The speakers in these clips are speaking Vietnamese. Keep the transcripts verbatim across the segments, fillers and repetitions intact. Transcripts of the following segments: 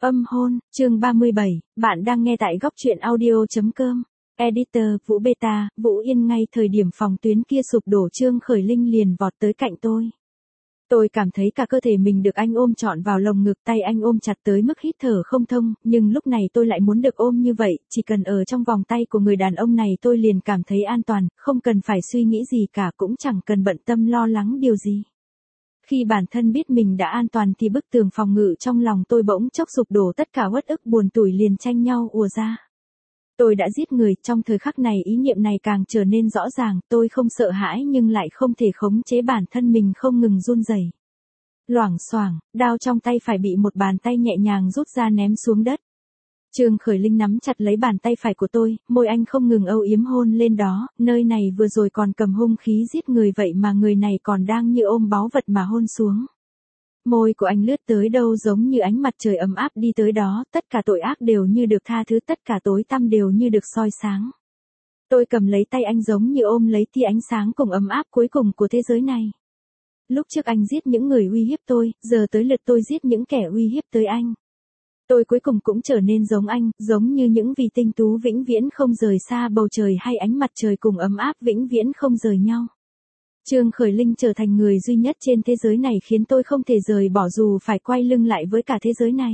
Âm hôn, chương ba mươi bảy, bạn đang nghe tại góc truyện audio.com. Editor, Vũ Beta, Vũ Yên ngay thời điểm phòng tuyến kia sụp đổ Trương Khởi Linh liền vọt tới cạnh tôi. Tôi cảm thấy cả cơ thể mình được anh ôm trọn vào lồng ngực, tay anh ôm chặt tới mức hít thở không thông, nhưng lúc này tôi lại muốn được ôm như vậy, chỉ cần ở trong vòng tay của người đàn ông này tôi liền cảm thấy an toàn, không cần phải suy nghĩ gì cả, cũng chẳng cần bận tâm lo lắng điều gì. Khi bản thân biết mình đã an toàn thì bức tường phòng ngự trong lòng tôi bỗng chốc sụp đổ, tất cả uất ức buồn tủi liền tranh nhau ùa ra. Tôi đã giết người, trong thời khắc này ý niệm này càng trở nên rõ ràng, tôi không sợ hãi nhưng lại không thể khống chế bản thân mình không ngừng run rẩy. Loảng xoảng, đao trong tay phải bị một bàn tay nhẹ nhàng rút ra ném xuống đất. Trương Khởi Linh nắm chặt lấy bàn tay phải của tôi, môi anh không ngừng âu yếm hôn lên đó, nơi này vừa rồi còn cầm hung khí giết người vậy mà người này còn đang như ôm báu vật mà hôn xuống. Môi của anh lướt tới đâu giống như ánh mặt trời ấm áp đi tới đó, tất cả tội ác đều như được tha thứ, tất cả tối tăm đều như được soi sáng. Tôi cầm lấy tay anh giống như ôm lấy tia ánh sáng cùng ấm áp cuối cùng của thế giới này. Lúc trước anh giết những người uy hiếp tôi, giờ tới lượt tôi giết những kẻ uy hiếp tới anh. Tôi cuối cùng cũng trở nên giống anh, giống như những vì tinh tú vĩnh viễn không rời xa bầu trời hay ánh mặt trời cùng ấm áp vĩnh viễn không rời nhau. Trương Khởi Linh trở thành người duy nhất trên thế giới này khiến tôi không thể rời bỏ dù phải quay lưng lại với cả thế giới này.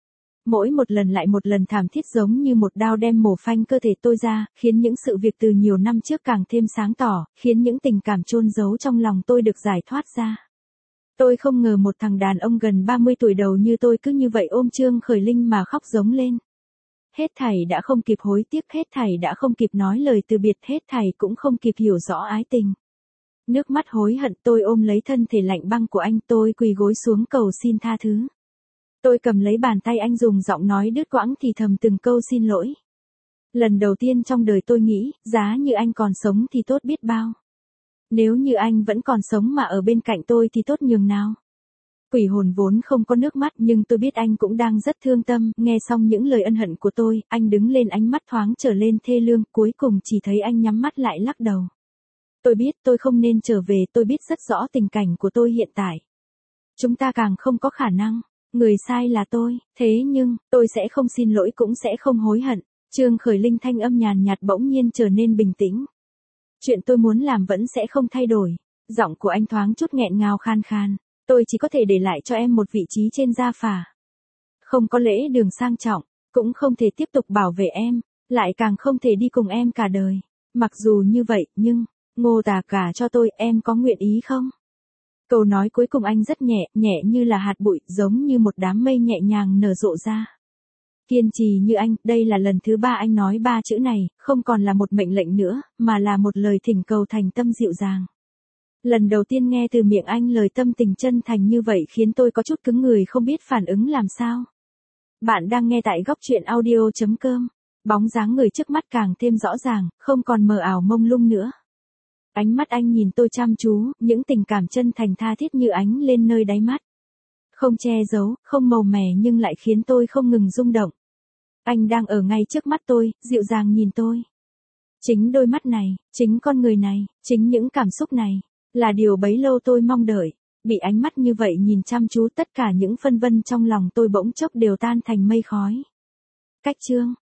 Mỗi một lần lại một lần thảm thiết giống như một đao đem mổ phanh cơ thể tôi ra, khiến những sự việc từ nhiều năm trước càng thêm sáng tỏ, khiến những tình cảm chôn giấu trong lòng tôi được giải thoát ra. Tôi không ngờ một thằng đàn ông gần ba mươi tuổi đầu như tôi cứ như vậy ôm Trương Khởi Linh mà khóc giống lên. Hết thảy đã không kịp hối tiếc, hết thảy đã không kịp nói lời từ biệt, hết thảy cũng không kịp hiểu rõ ái tình. Nước mắt hối hận, tôi ôm lấy thân thể lạnh băng của anh, tôi quỳ gối xuống cầu xin tha thứ. Tôi cầm lấy bàn tay anh dùng giọng nói đứt quãng thì thầm từng câu xin lỗi. Lần đầu tiên trong đời tôi nghĩ, giá như anh còn sống thì tốt biết bao. Nếu như anh vẫn còn sống mà ở bên cạnh tôi thì tốt nhường nào. Quỷ hồn vốn không có nước mắt nhưng tôi biết anh cũng đang rất thương tâm, nghe xong những lời ân hận của tôi, anh đứng lên, ánh mắt thoáng trở lên thê lương, cuối cùng chỉ thấy anh nhắm mắt lại lắc đầu. Tôi biết tôi không nên trở về, tôi biết rất rõ tình cảnh của tôi hiện tại. Chúng ta càng không có khả năng, người sai là tôi, thế nhưng, tôi sẽ không xin lỗi cũng sẽ không hối hận. Trương Khởi Linh thanh âm nhàn nhạt bỗng nhiên trở nên bình tĩnh. Chuyện tôi muốn làm vẫn sẽ không thay đổi. Giọng của anh thoáng chút nghẹn ngào khan khan. Tôi chỉ có thể để lại cho em một vị trí trên gia phả. Không có lễ đường sang trọng, cũng không thể tiếp tục bảo vệ em, lại càng không thể đi cùng em cả đời. Mặc dù như vậy, nhưng, Ngô Tà cả cho tôi, em có nguyện ý không? Câu nói cuối cùng anh rất nhẹ, nhẹ như là hạt bụi, giống như một đám mây nhẹ nhàng nở rộ ra. Kiên trì như anh, đây là lần thứ ba anh nói ba chữ này, không còn là một mệnh lệnh nữa, mà là một lời thỉnh cầu thành tâm dịu dàng. Lần đầu tiên nghe từ miệng anh lời tâm tình chân thành như vậy khiến tôi có chút cứng người không biết phản ứng làm sao. Bạn đang nghe tại góc truyện audio.com. Bóng dáng người trước mắt càng thêm rõ ràng, không còn mờ ảo mông lung nữa. Ánh mắt anh nhìn tôi chăm chú, những tình cảm chân thành tha thiết như ánh lên nơi đáy mắt. Không che giấu, không màu mè nhưng lại khiến tôi không ngừng rung động. Anh đang ở ngay trước mắt tôi, dịu dàng nhìn tôi. Chính đôi mắt này, chính con người này, chính những cảm xúc này, là điều bấy lâu tôi mong đợi. Bị ánh mắt như vậy nhìn chăm chú, tất cả những phân vân trong lòng tôi bỗng chốc đều tan thành mây khói. Cách chương,